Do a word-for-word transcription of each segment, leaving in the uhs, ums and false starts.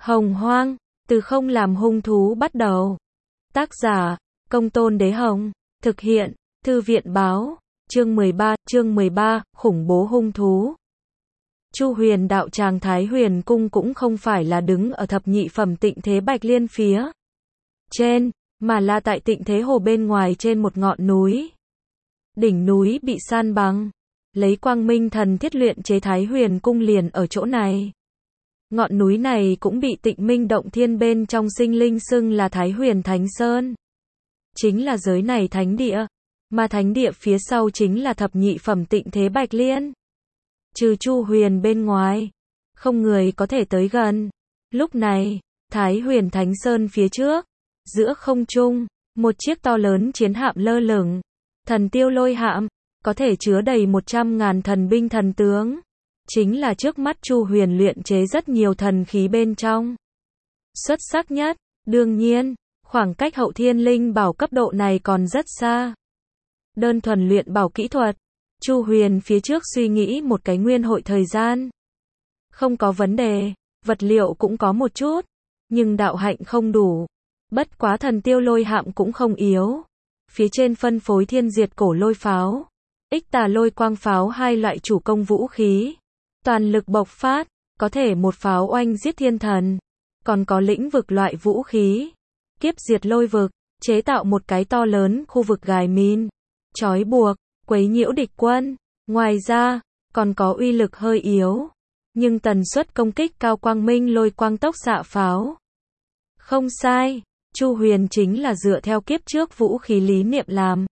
Hồng Hoang, từ không làm hung thú bắt đầu. Tác giả, Công Tôn Đế Hồng. Thực hiện, Thư viện Báo. Chương mười ba, chương mười ba, khủng bố hung thú. Chu Huyền đạo tràng Thái Huyền Cung cũng không phải là đứng ở thập nhị phẩm Tịnh Thế Bạch Liên phía trên, mà là tại Tịnh Thế Hồ bên ngoài trên một ngọn núi. Đỉnh núi bị san bằng, lấy quang minh thần thiết luyện chế Thái Huyền Cung liền ở chỗ này. Ngọn núi này cũng bị Tịnh Minh Động Thiên bên trong sinh linh xưng là Thái Huyền Thánh Sơn. Chính là giới này thánh địa, mà thánh địa phía sau chính là thập nhị phẩm Tịnh Thế Bạch Liên. Trừ Chu Huyền bên ngoài, không người có thể tới gần. Lúc này, Thái Huyền Thánh Sơn phía trước, giữa không trung, một chiếc to lớn chiến hạm lơ lửng. Thần tiêu lôi hạm, có thể chứa đầy một trăm ngàn thần binh thần tướng. Chính là trước mắt Chu Huyền luyện chế rất nhiều thần khí bên trong. Xuất sắc nhất, đương nhiên, khoảng cách hậu thiên linh bảo cấp độ này còn rất xa. Đơn thuần luyện bảo kỹ thuật, Chu Huyền phía trước suy nghĩ một cái nguyên hội thời gian. Không có vấn đề, vật liệu cũng có một chút, nhưng đạo hạnh không đủ. Bất quá thần tiêu lôi hạm cũng không yếu. Phía trên phân phối thiên diệt cổ lôi pháo, ích tà lôi quang pháo hai loại chủ công vũ khí. Toàn lực bộc phát, có thể một pháo oanh giết thiên thần. Còn có lĩnh vực loại vũ khí, kiếp diệt lôi vực, chế tạo một cái to lớn khu vực gài mìn, trói buộc, quấy nhiễu địch quân. Ngoài ra, còn có uy lực hơi yếu, nhưng tần suất công kích cao quang minh lôi quang tốc xạ pháo. Không sai, Chu Huyền chính là dựa theo kiếp trước vũ khí lý niệm làm.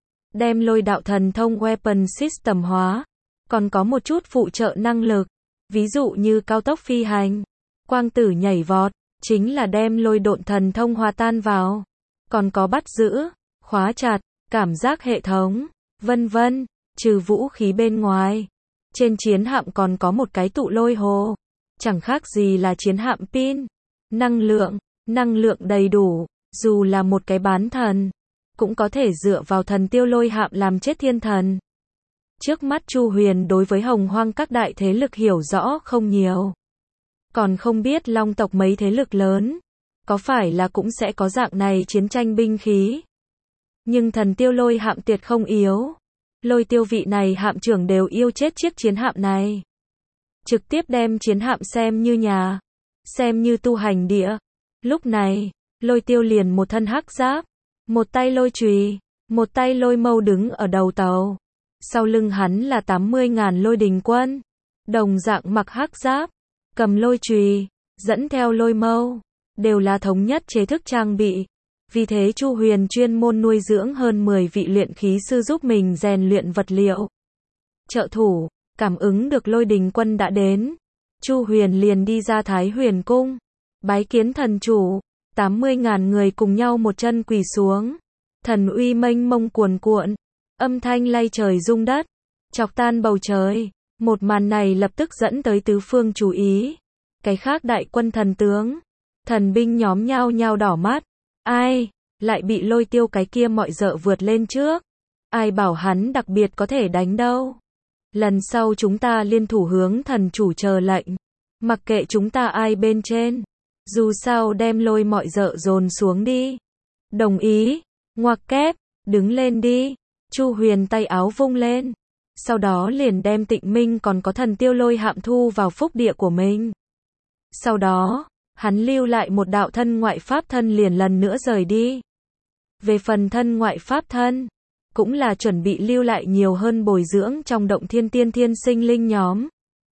Đem lôi đạo thần thông weapon system hóa, còn có một chút phụ trợ năng lực, ví dụ như cao tốc phi hành, quang tử nhảy vọt, chính là đem lôi độn thần thông hòa tan vào. Còn có bắt giữ, khóa chặt, cảm giác hệ thống, vân vân. Trừ vũ khí bên ngoài, trên chiến hạm còn có một cái tụ lôi hồ, chẳng khác gì là chiến hạm pin. Năng lượng, năng lượng đầy đủ, dù là một cái bán thần, cũng có thể dựa vào thần tiêu lôi hạm làm chết thiên thần. Trước mắt Chu Huyền đối với Hồng Hoang các đại thế lực hiểu rõ không nhiều. Còn không biết Long tộc mấy thế lực lớn, có phải là cũng sẽ có dạng này chiến tranh binh khí. Nhưng thần tiêu lôi hạm tuyệt không yếu. Lôi tiêu vị này hạm trưởng đều yêu chết chiếc chiến hạm này. Trực tiếp đem chiến hạm xem như nhà, xem như tu hành địa. Lúc này, lôi tiêu liền một thân hắc giáp, một tay lôi chùy, một tay lôi mâu đứng ở đầu tàu. Sau lưng hắn là tám mươi ngàn lôi đình quân, đồng dạng mặc hắc giáp, cầm lôi chùy, dẫn theo lôi mâu, đều là thống nhất chế thức trang bị. Vì thế Chu Huyền chuyên môn nuôi dưỡng hơn mười vị luyện khí sư giúp mình rèn luyện vật liệu. Trợ thủ, cảm ứng được lôi đình quân đã đến, Chu Huyền liền đi ra Thái Huyền Cung, bái kiến thần chủ. tám mươi ngàn người cùng nhau một chân quỳ xuống, thần uy mênh mông cuồn cuộn, âm thanh lay trời rung đất, chọc tan bầu trời. Một màn này lập tức dẫn tới tứ phương chú ý. Cái khác đại quân thần tướng, thần binh nhóm nhao nhao đỏ mắt. Ai, lại bị lôi tiêu cái kia mọi dợ vượt lên trước. Ai bảo hắn đặc biệt có thể đánh đâu. Lần sau chúng ta liên thủ hướng thần chủ chờ lệnh. Mặc kệ chúng ta ai bên trên. Dù sao đem lôi mọi dợ dồn xuống đi. Đồng ý, ngoặc kép, đứng lên đi. Chu Huyền tay áo vung lên. Sau đó liền đem Tịnh Minh còn có thần tiêu lôi hạm thu vào phúc địa của mình. Sau đó, hắn lưu lại một đạo thân ngoại pháp thân liền lần nữa rời đi. Về phần thân ngoại pháp thân, cũng là chuẩn bị lưu lại nhiều hơn bồi dưỡng trong động thiên tiên thiên sinh linh nhóm.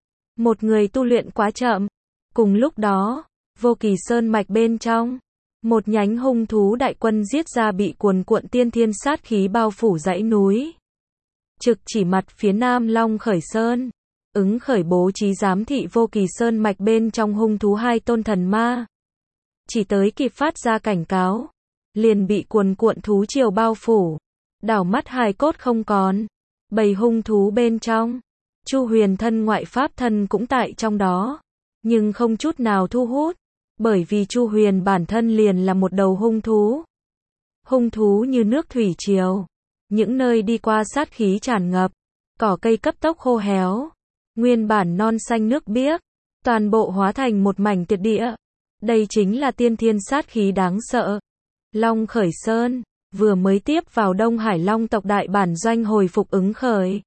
Một người tu luyện quá chậm. Cùng lúc đó, Vô Kỳ Sơn mạch bên trong, một nhánh hung thú đại quân giết ra bị cuồn cuộn tiên thiên sát khí bao phủ dãy núi. Trực chỉ mặt phía nam Long Khởi Sơn, ứng khởi bố trí giám thị Vô Kỳ Sơn mạch bên trong hung thú hai tôn thần ma. Chỉ tới kịp phát ra cảnh cáo, liền bị cuồn cuộn thú triều bao phủ, đảo mắt hài cốt không còn. Bầy hung thú bên trong, Chu Huyền thân ngoại pháp thân cũng tại trong đó, nhưng không chút nào thu hút, bởi vì Chu Huyền bản thân liền là một đầu hung thú. Hung thú như nước thủy triều, những nơi đi qua sát khí tràn ngập, cỏ cây cấp tốc khô héo, nguyên bản non xanh nước biếc, toàn bộ hóa thành một mảnh tuyệt địa. Đây chính là tiên thiên sát khí đáng sợ. Long Khởi Sơn, vừa mới tiếp vào Đông Hải Long tộc đại bản doanh hồi phục Ứng Khởi.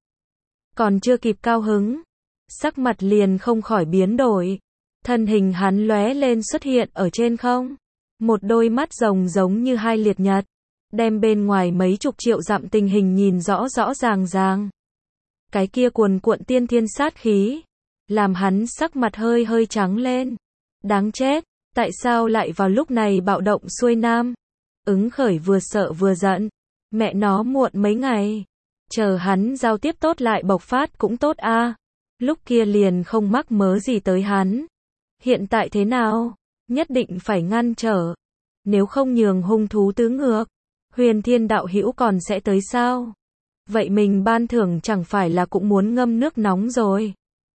Còn chưa kịp cao hứng, sắc mặt liền không khỏi biến đổi. Thân hình hắn lóe lên xuất hiện ở trên không. Một đôi mắt rồng giống như hai liệt nhật, đem bên ngoài mấy chục triệu dặm tình hình nhìn rõ rõ ràng ràng. Cái kia cuồn cuộn tiên thiên sát khí, làm hắn sắc mặt hơi hơi trắng lên. Đáng chết, tại sao lại vào lúc này bạo động xuôi nam? Ứng Khởi vừa sợ vừa giận, mẹ nó muộn mấy ngày, chờ hắn giao tiếp tốt lại bộc phát cũng tốt a. Lúc kia liền không mắc mớ gì tới hắn. Hiện tại thế nào? Nhất định phải ngăn trở. Nếu không nhường hung thú tứ ngược, Huyền Thiên đạo hữu còn sẽ tới sao? Vậy mình ban thưởng chẳng phải là cũng muốn ngâm nước nóng rồi.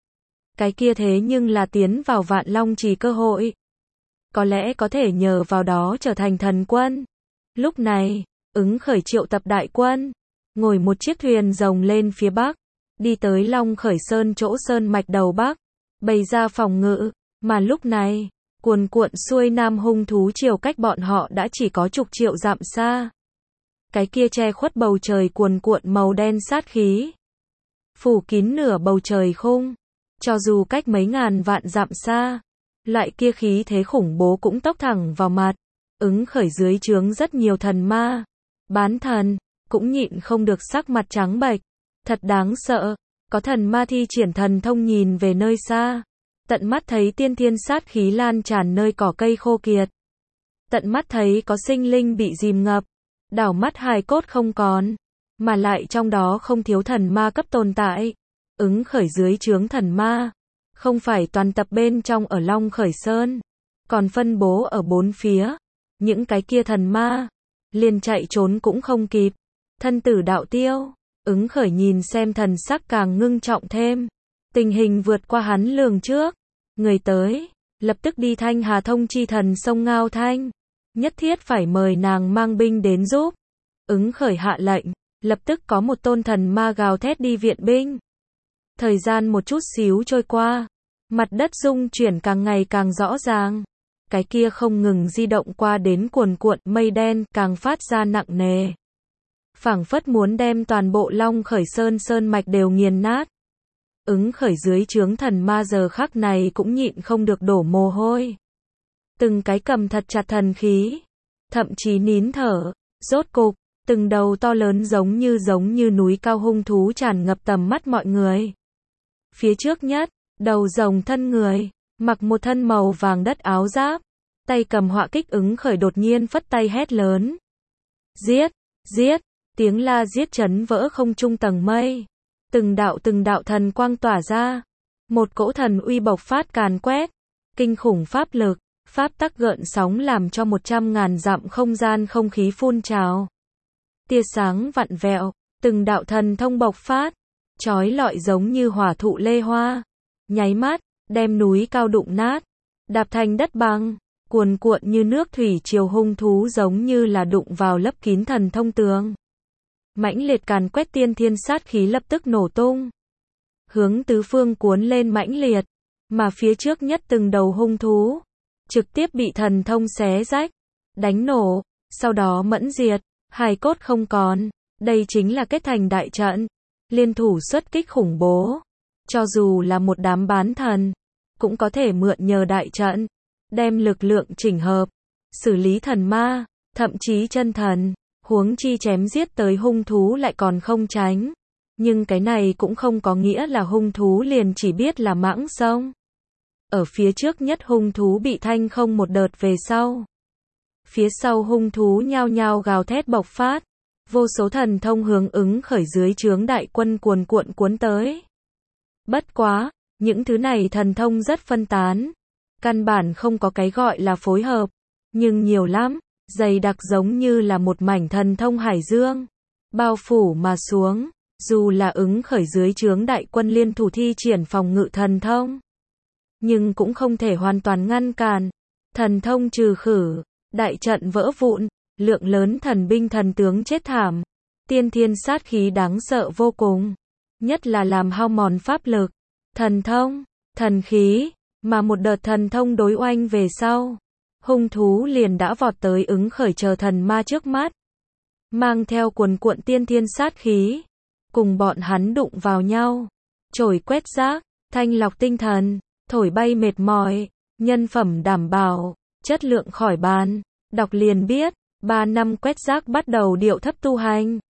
Cái kia thế nhưng là tiến vào Vạn Long Trì cơ hội. Có lẽ có thể nhờ vào đó trở thành thần quân. Lúc này, Ứng Khởi triệu tập đại quân, ngồi một chiếc thuyền rồng lên phía bắc, đi tới Long Khởi Sơn chỗ sơn mạch đầu bắc, bày ra phòng ngự, mà lúc này, cuồn cuộn xuôi nam hung thú triều cách bọn họ đã chỉ có chục triệu dặm xa. Cái kia che khuất bầu trời cuồn cuộn màu đen sát khí, phủ kín nửa bầu trời khung, cho dù cách mấy ngàn vạn dặm xa, loại kia khí thế khủng bố cũng tốc thẳng vào mặt. Ứng Khởi dưới trướng rất nhiều thần ma, bán thần, cũng nhịn không được sắc mặt trắng bệch. Thật đáng sợ, có thần ma thi triển thần thông nhìn về nơi xa. Tận mắt thấy tiên thiên sát khí lan tràn nơi cỏ cây khô kiệt. Tận mắt thấy có sinh linh bị dìm ngập, đảo mắt hài cốt không còn. Mà lại trong đó không thiếu thần ma cấp tồn tại. Ứng Khởi dưới trướng thần ma, không phải toàn tập bên trong ở Long Khởi Sơn, còn phân bố ở bốn phía. Những cái kia thần ma, liền chạy trốn cũng không kịp. Thân tử đạo tiêu, Ứng Khởi nhìn xem thần sắc càng ngưng trọng thêm. Tình hình vượt qua hắn lường trước. Người tới, lập tức đi Thanh Hà thông chi thần sông Ngao Thanh. Nhất thiết phải mời nàng mang binh đến giúp. Ứng Khởi hạ lệnh, lập tức có một tôn thần ma gào thét đi viện binh. Thời gian một chút xíu trôi qua, mặt đất rung chuyển càng ngày càng rõ ràng. Cái kia không ngừng di động qua đến cuồn cuộn mây đen càng phát ra nặng nề. Phảng phất muốn đem toàn bộ Long Khởi Sơn sơn mạch đều nghiền nát. Ứng Khởi dưới trướng thần ma giờ khắc này cũng nhịn không được đổ mồ hôi. Từng cái cầm thật chặt thần khí, thậm chí nín thở. Rốt cục, từng đầu to lớn giống như giống như núi cao hung thú tràn ngập tầm mắt mọi người. Phía trước nhất, đầu rồng thân người, mặc một thân màu vàng đất áo giáp, tay cầm họa kích. Ứng Khởi đột nhiên phất tay hét lớn. Giết, giết, tiếng la giết chấn vỡ không trung tầng mây. Từng đạo từng đạo thần quang tỏa ra, một cỗ thần uy bộc phát càn quét, kinh khủng pháp lực, pháp tắc gợn sóng làm cho một trăm ngàn dặm không gian không khí phun trào. Tia sáng vặn vẹo, từng đạo thần thông bộc phát, chói lọi giống như hỏa thụ lê hoa, nháy mắt, đem núi cao đụng nát, đạp thành đất bằng, cuồn cuộn như nước thủy triều hung thú giống như là đụng vào lấp kín thần thông tường. Mãnh liệt càn quét tiên thiên sát khí lập tức nổ tung, hướng tứ phương cuốn lên mãnh liệt, mà phía trước nhất từng đầu hung thú, trực tiếp bị thần thông xé rách, đánh nổ, sau đó mẫn diệt, hài cốt không còn. Đây chính là kết thành đại trận, liên thủ xuất kích khủng bố. Cho dù là một đám bán thần, cũng có thể mượn nhờ đại trận, đem lực lượng chỉnh hợp, xử lý thần ma, thậm chí chân thần. Huống chi chém giết tới hung thú lại còn không tránh. Nhưng cái này cũng không có nghĩa là hung thú liền chỉ biết là mãng sông. Ở phía trước nhất hung thú bị thanh không một đợt về sau. Phía sau hung thú nhao nhao gào thét bộc phát. Vô số thần thông hướng Ứng Khởi dưới trướng đại quân cuồn cuộn cuốn tới. Bất quá, những thứ này thần thông rất phân tán. Căn bản không có cái gọi là phối hợp. Nhưng nhiều lắm. Dày đặc giống như là một mảnh thần thông hải dương, bao phủ mà xuống. Dù là Ứng Khởi dưới trướng đại quân liên thủ thi triển phòng ngự thần thông, nhưng cũng không thể hoàn toàn ngăn cản. Thần thông trừ khử, đại trận vỡ vụn, lượng lớn thần binh thần tướng chết thảm. Tiên thiên sát khí đáng sợ vô cùng, nhất là làm hao mòn pháp lực, thần thông, thần khí, mà một đợt thần thông đối oanh về sau. hung thú liền đã vọt tới ứng khởi chờ thần ma trước mắt. Mang theo cuồn cuộn tiên thiên sát khí. Cùng bọn hắn đụng vào nhau. Chổi quét rác, thanh lọc tinh thần, thổi bay mệt mỏi, nhân phẩm đảm bảo, chất lượng khỏi bàn. Đọc liền biết, ba năm quét rác bắt đầu điệu thấp tu hành.